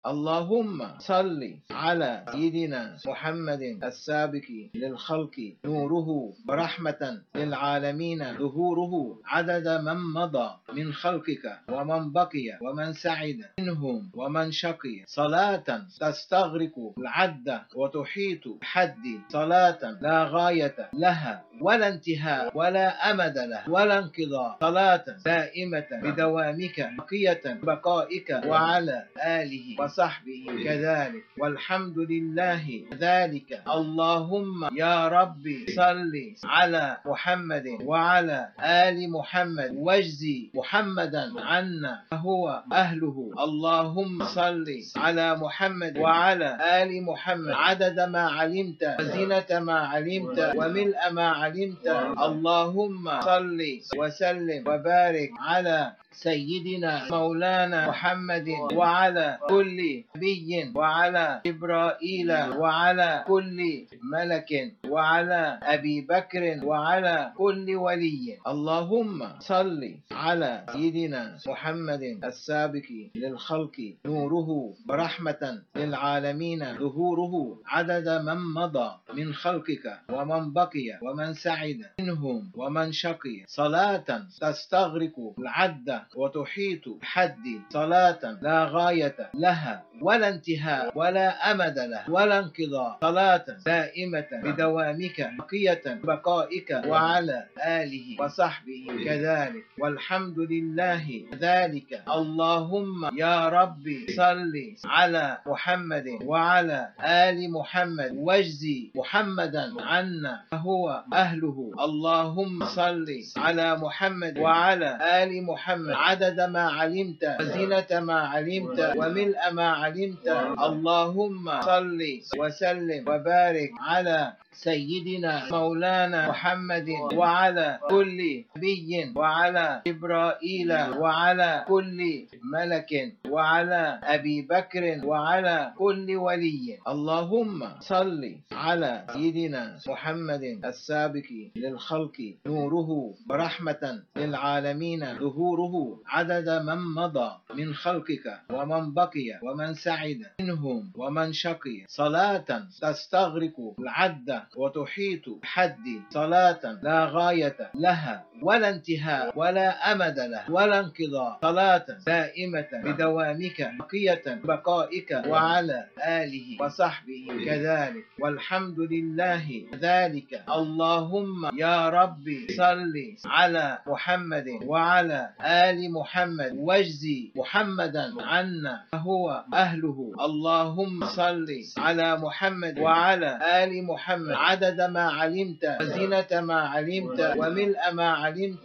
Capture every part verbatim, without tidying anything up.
اللهم صل على سيدنا محمد السابق للخلق نوره ورحمة للعالمين ظهوره عدد من مضى من خلقك ومن بقي ومن سعد منهم ومن شقي صلاة تستغرق العد وتحيط بحد صلاة لا غاية لها ولا انتهاء ولا أمد له ولا انقضاء صلاة دائمة بدوامك بقية بقائك وعلى آله وصحبه كذلك والحمد لله ذلك. اللهم يا ربي صل على محمد وعلى آل محمد واجزي محمدا عنا فهو أهله. اللهم صل على محمد وعلى آل محمد عدد ما علمت وزنة ما علمت وملء ما علمت. اللهم صل وسلم وبارك على سيدنا مولانا محمد وعلى كل نبي وعلى جبرائيل وعلى كل ملك وعلى أبي بكر وعلى كل ولي. اللهم صل على سيدنا محمد السابق للخلق نوره ورحمة للعالمين ظهوره عدد من مضى من خلقك ومن بقي ومن سعد منهم ومن شقي صلاة تستغرق العد وتحيط بحد صلاة لا غاية لها ولا انتهاء ولا أمد له ولا انقضاء صلاة دائمة بدوامك بقية بقائك وعلى آله وصحبه كذلك والحمد لله ذلك. اللهم يا ربي صل على محمد وعلى آل محمد واجزي محمدا عنا فهو أهله. اللهم صل على محمد وعلى آل محمد عدد ما علمت وزنة ما علمت وملء ما علمت. اللهم صل وسلم وبارك على سيدنا مولانا محمد وعلى كل نبي وعلى جبرائيل وعلى كل ملك وعلى أبي بكر وعلى كل ولي. اللهم صل على سيدنا محمد السابق للخلق نوره ورحمة للعالمين ظهوره عدد من مضى من خلقك ومن بقي ومن سعد منهم ومن شقي صلاة تستغرق العد وتحيط بحد صلاة لا غاية لها ولا انتهاء ولا أمد له ولا انقضاء صلاة دائمة بدوامك بقية بقائك وعلى آله وصحبه كذلك والحمد لله ذلك. اللهم يا ربي صل على محمد وعلى آل محمد واجزي محمدا عنا فهو أهله. اللهم صل على محمد وعلى آل محمد عدد ما علمت وزنة ما علمت وملء ما علمت.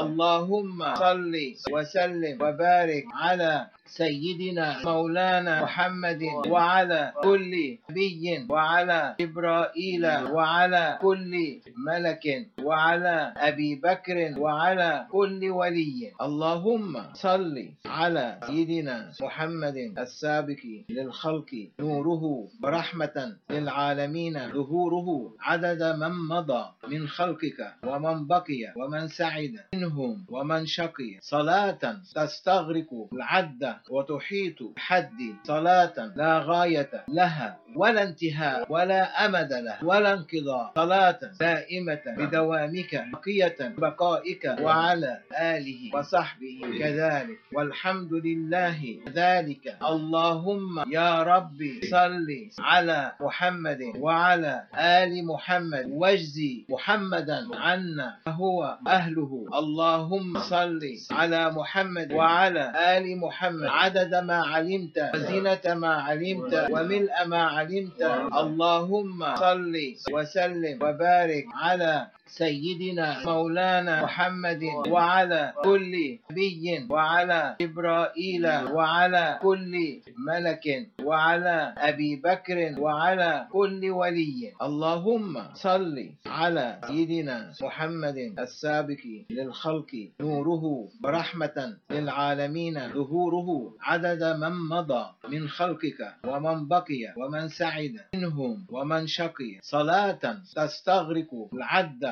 اللهم صل وسلم وبارك على سيدنا مولانا محمد وعلى كل نبي وعلى جبرائيل وعلى كل ملك وعلى أبي بكر وعلى كل ولي. اللهم صل على سيدنا محمد السابق للخلق نوره ورحمة للعالمين ظهوره عدد من مضى من خلقك ومن بقي ومن سعد منهم ومن شقي صلاة تستغرق العد وتحيط بحد صلاة لا غاية لها ولا انتهاء ولا أمد له ولا انقضاء صلاة دائمة بدوامك بقية بقائك وعلى آله وصحبه كذلك والحمد لله ذلك. اللهم يا ربي صل على محمد وعلى آل محمد واجزي محمدا عنا فهو أهله. اللهم صل على محمد وعلى آل محمد عدد ما علمت وزنة ما علمت وملء ما علمت. اللهم صل وسلم وبارك على سيدنا مولانا محمد وعلى كل نبي وعلى جبرائيل وعلى كل ملك وعلى أبي بكر وعلى كل ولي. اللهم صل على سيدنا محمد السابق للخلق نوره ورحمة للعالمين ظهوره عدد من مضى من خلقك ومن بقي ومن سعد منهم ومن شقي صلاة تستغرق العد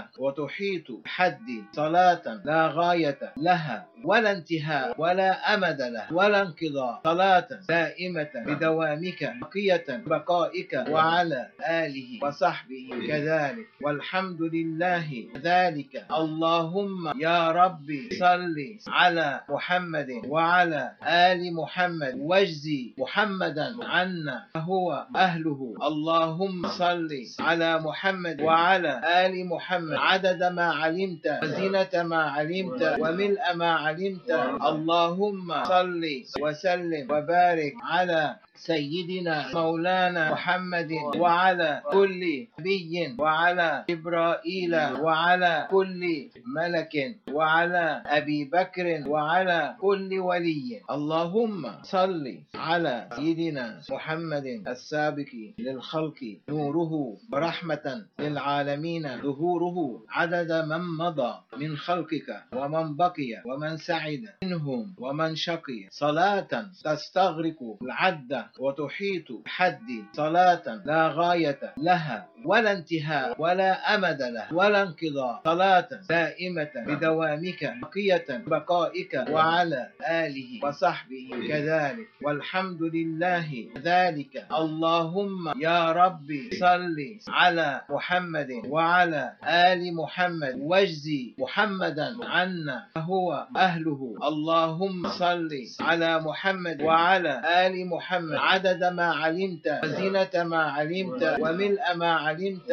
العد وتحيط بحد صلاة لا غاية لها ولا انتهاء ولا أمد لها ولا انقضاء، صلاة دائمة بدوامك بقية بقائك وعلى آله وصحبه كذلك، والحمد لله ذلك. اللهم يا ربي صل على محمد وعلى آل محمد واجزي محمدا عنا فهو أهله. اللهم صل على محمد وعلى آل محمد عدد ما علمت وزنة ما علمت وملء ما علمت. اللهم صل وسلم وبارك على سيدنا مولانا محمد وعلى كل نبي وعلى جبرائيل وعلى كل ملك وعلى أبي بكر وعلى كل ولي. اللهم صل على سيدنا محمد السابق للخلق نوره ورحمة للعالمين ظهوره عدد من مضى من خلقك ومن بقي ومن سعد منهم ومن شقي، صلاة تستغرق العد وتحيط بحد صلاة لا غاية لها ولا انتهاء ولا أمد لها ولا انقضاء، صلاة دائمة بدوامك بقية بقائك وعلى آله وصحبه كذلك، والحمد لله ذلك. اللهم يا ربي صل على محمد وعلى آل محمد واجزي محمدا عنا فهو أهله. اللهم صل على محمد وعلى آل محمد عدد ما علمت وزنة ما علمت وملء ما علمت.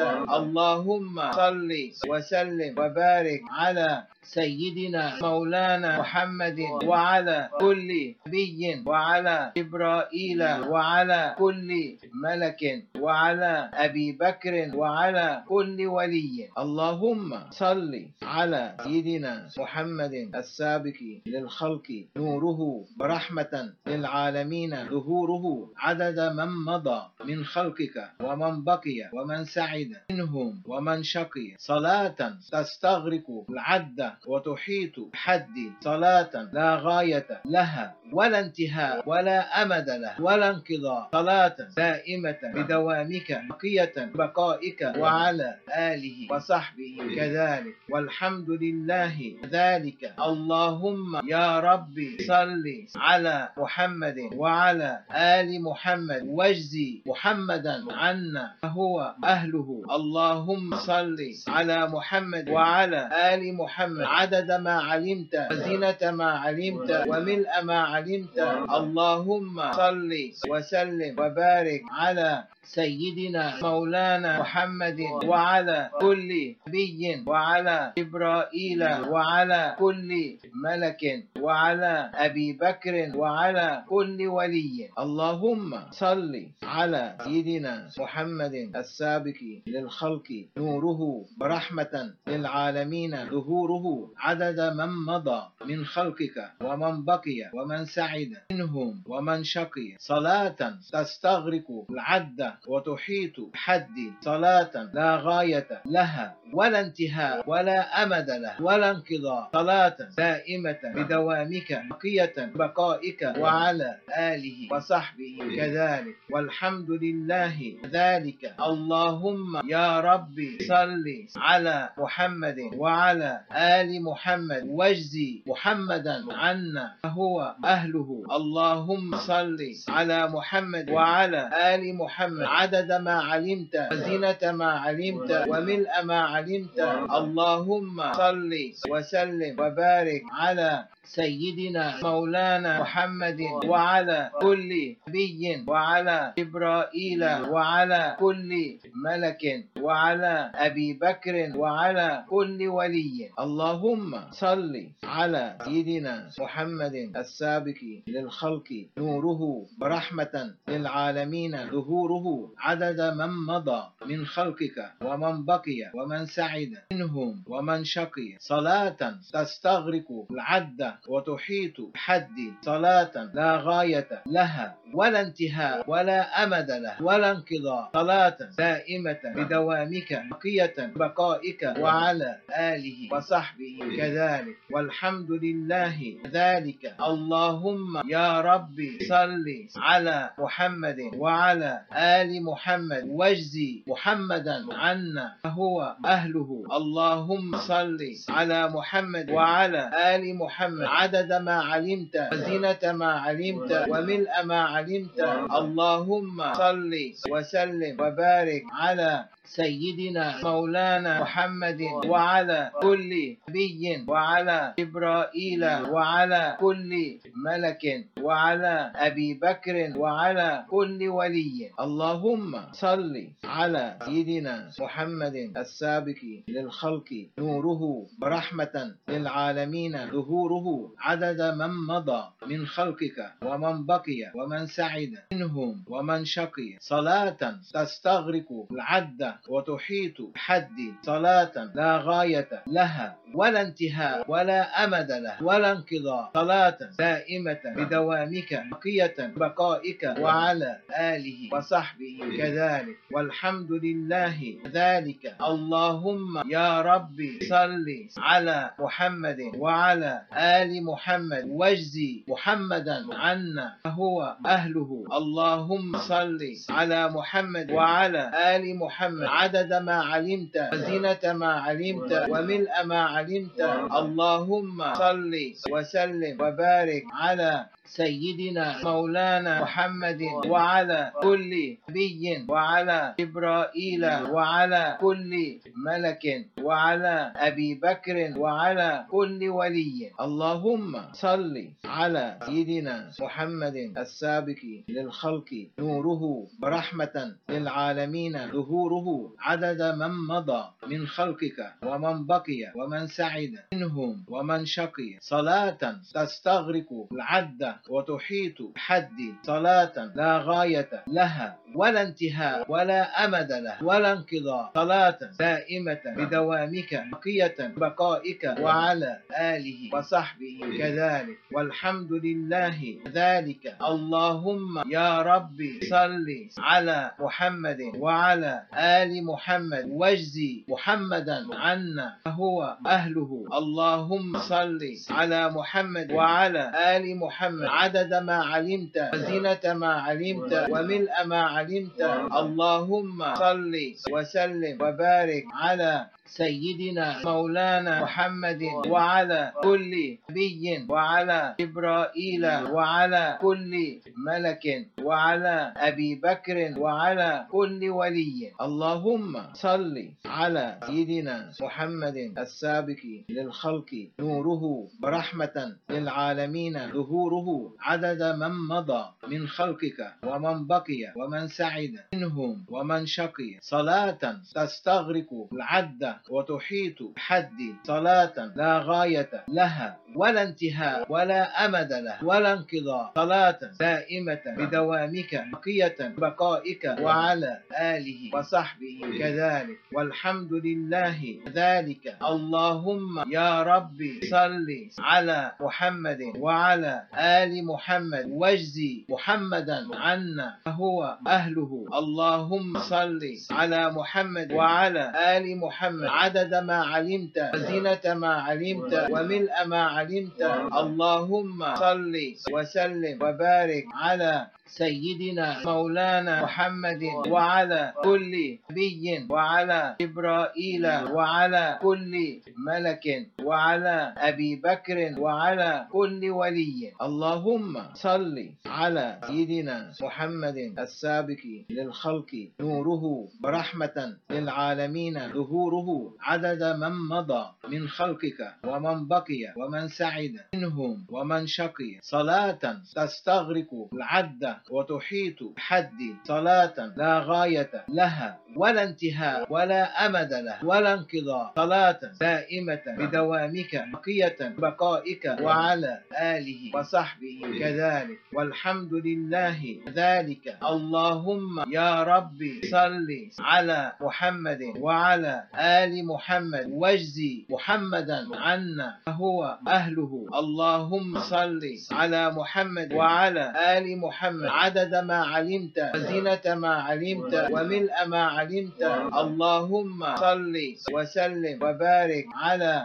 اللهم صل وسلم وبارك على سيدنا مولانا محمد وعلى كل نبي وعلى جبرائيل وعلى كل ملك وعلى أبي بكر وعلى كل ولي. اللهم صل على سيدنا محمد السابق للخلق نوره ورحمة للعالمين ظهوره عدد من مضى من خلقك ومن بقي ومن سعد منهم ومن شقي، صلاة تستغرق العد وتحيط بحد صلاة لا غاية لها ولا انتهاء ولا أمد لها ولا انقضاء، صلاة دائمة بدوامك بقية بقائك وعلى آله وصحبه كذلك، والحمد لله ذلك. اللهم يا ربي صل على محمد وعلى آل محمد واجزي محمدا عنا فهو أهله. اللهم صل على محمد وعلى آل محمد عدد ما علمت وزنة ما علمت وملء ما علمت. اللهم صل وسلم وبارك على سيدنا مولانا محمد وعلى كل نبي وعلى جبرائيل وعلى كل ملك وعلى أبي بكر وعلى كل ولي. اللهم صل على سيدنا محمد السابق للخلق نوره ورحمة للعالمين ظهوره عدد من مضى من خلقك ومن بقي ومن سعد منهم ومن شقي، صلاة تستغرق العد وتحيط بحد صلاة لا غاية لها ولا انتهاء ولا أمد لها ولا انقضاء، صلاة دائمة بدوامك بقية بقائك وعلى آله وصحبه كذلك، والحمد لله ذلك. اللهم يا ربي صل على محمد وعلى آل محمد واجزي محمدا عنا فهو أهله. اللهم صل على محمد وعلى آل محمد عدد ما علمت وزنة ما علمت وملء ما علمت. اللهم صل وسلم وبارك على سيدنا مولانا محمد وعلى كل نبي وعلى جبرائيل وعلى كل ملك وعلى أبي بكر وعلى كل ولي. اللهم صل على سيدنا محمد السابق للخلق نوره ورحمة للعالمين ظهوره عدد من مضى من خلقك ومن بقي ومن سعد منهم ومن شقي، صلاة تستغرق العد وتحيط بحد صلاة لا غاية لها ولا انتهاء ولا أمد له ولا انقضاء، صلاة دائمة بدوامك بقية بقائك وعلى آله وصحبه كذلك، والحمد لله ذلك. اللهم يا ربي صل على محمد وعلى آل محمد واجزي محمدا عنا فهو أهله. اللهم صل على محمد وعلى آل محمد عدد ما علمت وزينة ما علمت وملء ما علمت. اللهم صل وسلم وبارك على سيدنا مولانا محمد وعلى كل نبي وعلى جبرائيل وعلى كل ملك وعلى أبي بكر وعلى كل ولي. اللهم صل على سيدنا محمد السابق للخلق نوره ورحمة للعالمين ظهوره عدد من مضى من خلقك ومن بقي ومن سعد منهم ومن شقي، صلاة تستغرق العد وتحيط بحد صلاة لا غاية لها ولا انتهاء ولا أمد له ولا انقضاء، صلاة دائمة بدوامك بقية بقائك وعلى آله وصحبه كذلك، والحمد لله ذلك. اللهم يا ربي صل على محمد وعلى آل محمد واجزي محمدا عنا فهو أهله. اللهم صل على محمد وعلى آل محمد عدد ما علمت وزينة ما علمت وملء ما علمت. اللهم صل وسلم وبارك على سيدنا مولانا محمد وعلى كل نبي وعلى جبرائيل وعلى كل ملك وعلى أبي بكر وعلى كل ولي. اللهم صل على سيدنا محمد السابق للخلق نوره ورحمة للعالمين ظهوره عدد من مضى من خلقك ومن بقي ومن سعد منهم ومن شقي، صلاة تستغرق العد وتحيط بحد صلاة لا غاية لها ولا انتهاء ولا أمد له ولا انقضاء، صلاة دائمة بدوامك بقية بقائك وعلى آله وصحبه كذلك، والحمد لله ذلك. اللهم يا ربي صل على محمد وعلى آل محمد واجزي محمدا عنا فهو أهله. اللهم صل على محمد وعلى آل محمد عدد ما علمت وزينة ما علمت وملء ما علمت. اللهم صل وسلم وبارك على سيدنا مولانا محمد وعلى كل نبي وعلى جبرائيل وعلى كل ملك وعلى أبي بكر وعلى كل ولي. اللهم صل على سيدنا محمد السابق للخلق نوره ورحمة للعالمين ظهوره عدد من مضى من خلقك ومن بقي ومن سعد منهم ومن شقي، صلاة تستغرق العد وتحيط بحد صلاة لا غاية لها ولا انتهاء ولا أمد له ولا انقضاء، صلاة دائمة بدوامك بقية بقائك وعلى آله وصحبه كذلك، والحمد لله ذلك. اللهم يا ربي صل على محمد وعلى آل محمد واجزي محمدا عنا فهو أهله. اللهم صل على محمد وعلى آل محمد عدد ما علمت وزينة ما علمت وملء ما علمت. اللهم صل وسلم وبارك على سيدنا مولانا محمد وعلى كل نبي وعلى جبرائيل وعلى كل ملك وعلى أبي بكر وعلى كل ولي. اللهم صل على سيدنا محمد السابق للخلق نوره ورحمة للعالمين ظهوره عدد من مضى من خلقك ومن بقي ومن سعد منهم ومن شقي، صلاة تستغرق العد وتحيط بحد صلاة لا غاية لها ولا انتهاء ولا أمد له ولا انقضاء، صلاة دائمة بدوامك بقية بقائك وعلى آله وصحبه كذلك والحمد لله ذلك. اللهم يا ربي صل على محمد وعلى آل محمد واجزي محمدا عنا فهو أهله. اللهم صل على محمد وعلى آل محمد عدد ما علمت وزينة ما علمت وملء ما علمت. اللهم صل وسلم وبارك على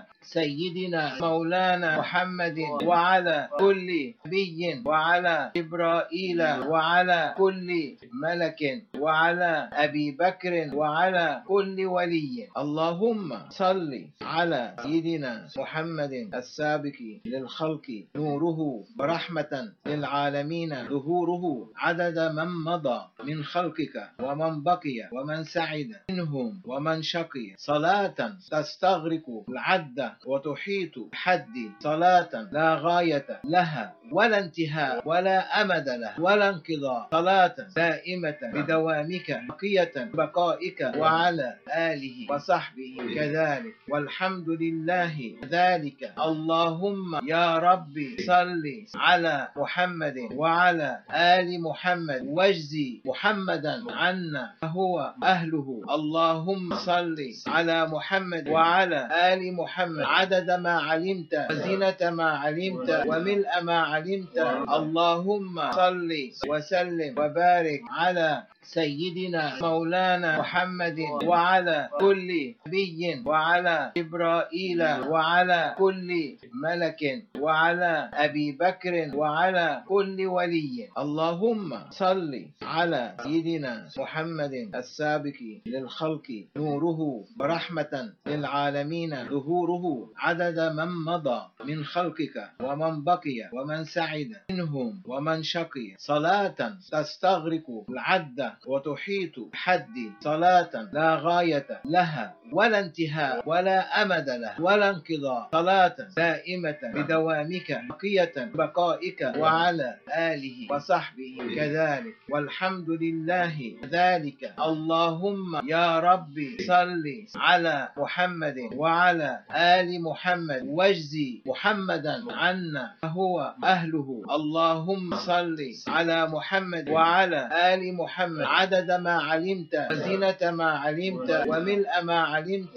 سيدنا مولانا محمد وعلى كل نبي وعلى جبرائيل وعلى كل ملك وعلى أبي بكر وعلى كل ولي. اللهم صل على سيدنا محمد السابق للخلق نوره ورحمة للعالمين ظهوره عدد من مضى من خلقك ومن بقي ومن سعد منهم ومن شقي، صلاة تستغرق العد وتحيط بحد صلاة لا غاية لها ولا انتهاء ولا أمد له ولا انقضاء، صلاة دائمة بدوامك بقية بقائك وعلى آله وصحبه كذلك والحمد لله ذلك. اللهم يا ربي صل على محمد وعلى آل محمد واجزي محمدا عنا فهو أهله. اللهم صل على محمد وعلى آل محمد عدد ما علمت وزينة ما علمت وملء ما علمت. اللهم صل وسلم وبارك على سيدنا مولانا محمد وعلى كل نبي وعلى جبرائيل وعلى كل ملك وعلى أبي بكر وعلى كل ولي. اللهم صل على سيدنا محمد السابق للخلق نوره ورحمة للعالمين ظهوره عدد من مضى من خلقك ومن بقي ومن سعد منهم ومن شقي، صلاة تستغرق العد وتحيط بحد صلاة لا غاية لها ولا انتهاء ولا أمد له ولا انقضاء، صلاة دائمة بدوامك بقية بقائك وعلى آله وصحبه كذلك والحمد لله ذلك. اللهم يا ربي صل على محمد وعلى آل محمد واجزي محمدا عنا فهو أهله. اللهم صل على محمد وعلى آل محمد عدد ما علمت وزينة ما علمت وملء ما علمت.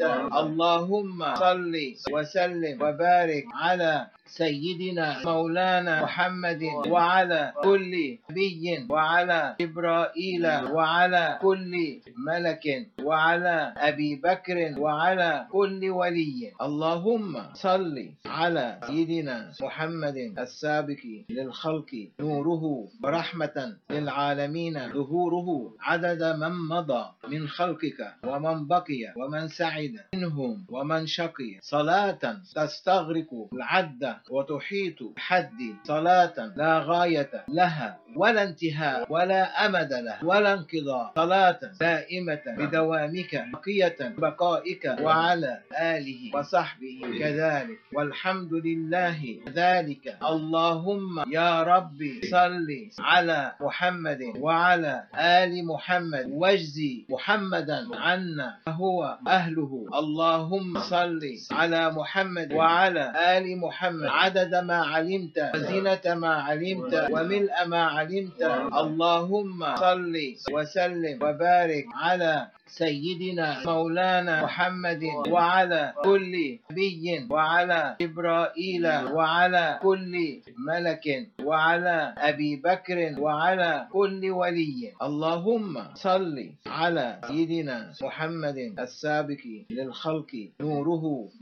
اللهم صل وسلم وبارك على سيدنا مولانا محمد وعلى كل نبي وعلى جبرائيل وعلى كل ملك وعلى أبي بكر وعلى كل ولي. اللهم صل على سيدنا محمد السابق للخلق نوره ورحمة للعالمين ظهوره عدد من مضى من خلقك ومن بقي ومن سعد منهم ومن شقي، صلاة تستغرق العد وتحيط بحد صلاة لا غاية لها ولا انتهاء ولا أمد له ولا انقضاء، صلاة دائمة بدوامك بقية بقائك وعلى آله وصحبه كذلك والحمد لله ذلك. اللهم يا ربي صل على محمد وعلى آل محمد واجزي محمدا عنا فهو أهله. اللهم صل على محمد وعلى آل محمد عدد ما علمت وزينة ما علمت وملء ما علمت. اللهم صل وسلم وبارك على سيدنا مولانا محمد وعلى كل نبي وعلى جبرائيل وعلى كل ملك وعلى أبي بكر وعلى كل ولي. اللهم صل على سيدنا محمد السابق للخلق نوره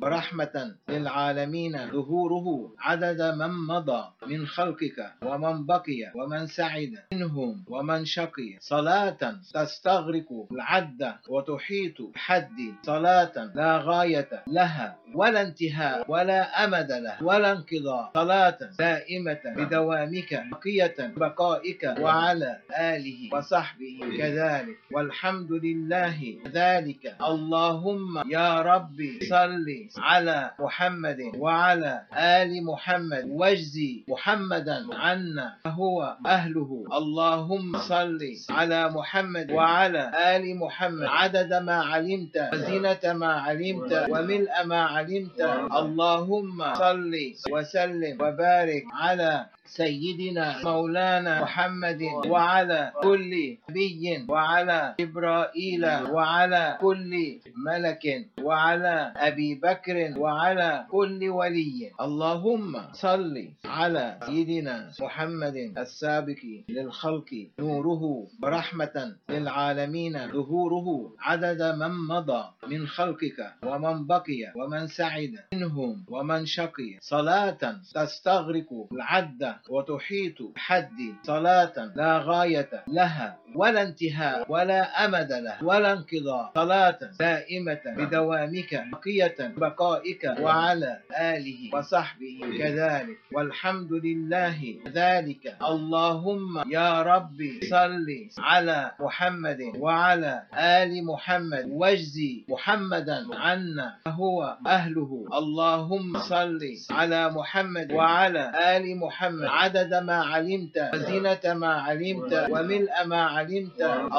ورحمة للعالمين ظهوره عدد من مضى من خلقك ومن بقي ومن سعد منهم ومن شقي، صلاة تستغرق العد العدة وتحيط بحد صلاة لا غاية لها ولا انتهاء ولا أمد له ولا انقضاء، صلاة دائمة بدوامك بقية بقائك وعلى آله وصحبه كذلك والحمد لله ذلك. اللهم يا ربي صل على محمد وعلى آل محمد واجزي محمدا عنا فهو أهله. اللهم صل على محمد وعلى آل محمد عدد ما علمت وزينة ما علمت وملء ما علمت. اللهم صل وسلم وبارك على سيدنا مولانا محمد وعلى كل نبي وعلى جبرائيل وعلى كل ملك وعلى أبي بكر وعلى كل ولي. اللهم صل على سيدنا محمد السابق للخلق نوره ورحمة للعالمين ظهوره عدد من مضى من خلقك ومن بقي ومن سعد منهم ومن شقي، صلاة تستغرق العد وتحيط بحد صلاة لا غاية لها ولا انتهاء ولا أمد له ولا انقضاء، صلاة دائمة بدوامك بقية بقائك وعلى آله وصحبه كذلك والحمد لله ذلك. اللهم يا ربي صل على محمد وعلى آل محمد واجزي محمدا عنا فهو أهله. اللهم صل على محمد وعلى آل محمد عدد ما علمت وزينة ما علمت وملء ما علمت.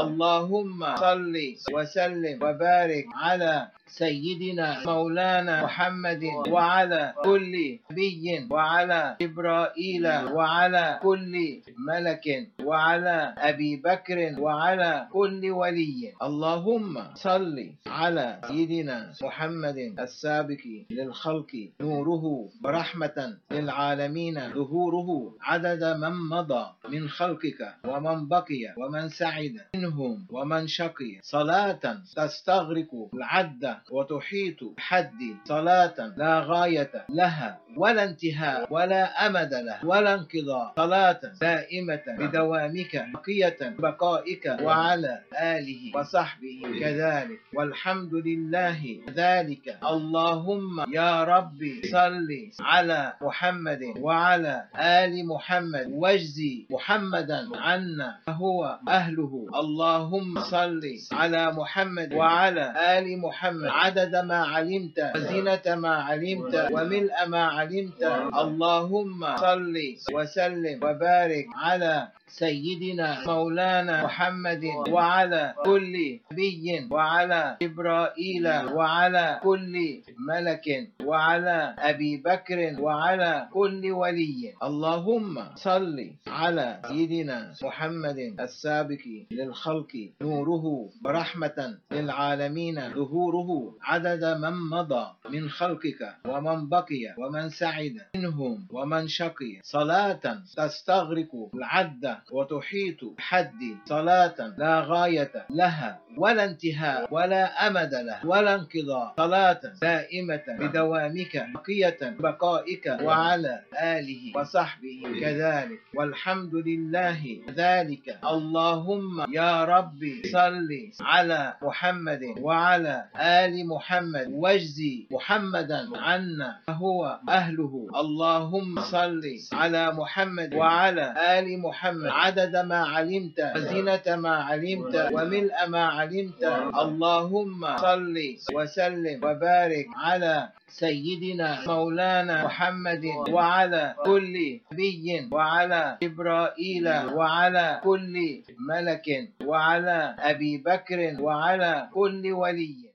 اللهم صل وسلم وبارك على سيدنا مولانا محمد وعلى كل نبي وعلى جبرائيل وعلى كل ملك وعلى أبي بكر وعلى كل ولي. اللهم صل على سيدنا محمد السابق للخلق نوره ورحمة للعالمين ظهوره عدد من مضى من خلقك ومن بقي ومن سعد منهم ومن شقي، صلاة تستغرق العد وتحيط بحد صلاة لا غاية لها ولا انتهاء ولا أمد له ولا انقضاء، صلاة دائمة بدوامك بقية بقائك وعلى آله وصحبه كذلك والحمد لله ذلك. اللهم يا ربي صل على محمد وعلى آل محمد واجزي محمدا عنا فهو أهله. اللهم صل على محمد وعلى آل محمد عدد ما علمت وزينة ما علمت وملء ما علمت. اللهم صل وسلم وبارك على سيدنا مولانا محمد وعلى كل نبي وعلى جبرائيل وعلى كل ملك وعلى أبي بكر وعلى كل ولي. اللهم صل على سيدنا محمد السابق للخلق نوره ورحمة للعالمين ظهوره عدد من مضى من خلقك ومن بقي ومن سعد منهم ومن شقي، صلاة تستغرق العد وتحيط بحد صلاة لا غاية لها ولا انتهاء ولا أمد له ولا انقضاء، صلاة دائمة بدوامك بقية بقائك وعلى آله وصحبه كذلك والحمد لله ذلك. اللهم يا ربي صل على محمد وعلى آل محمد واجزي محمدا عنا فهو أهله. اللهم صل على محمد وعلى آل محمد عدد ما علمت وزينة ما علمت وملء ما علمت. اللهم صل وسلم وبارك على سيدنا مولانا محمد وعلى كل نبي وعلى جبرائيل وعلى كل ملك وعلى أبي بكر وعلى كل ولي.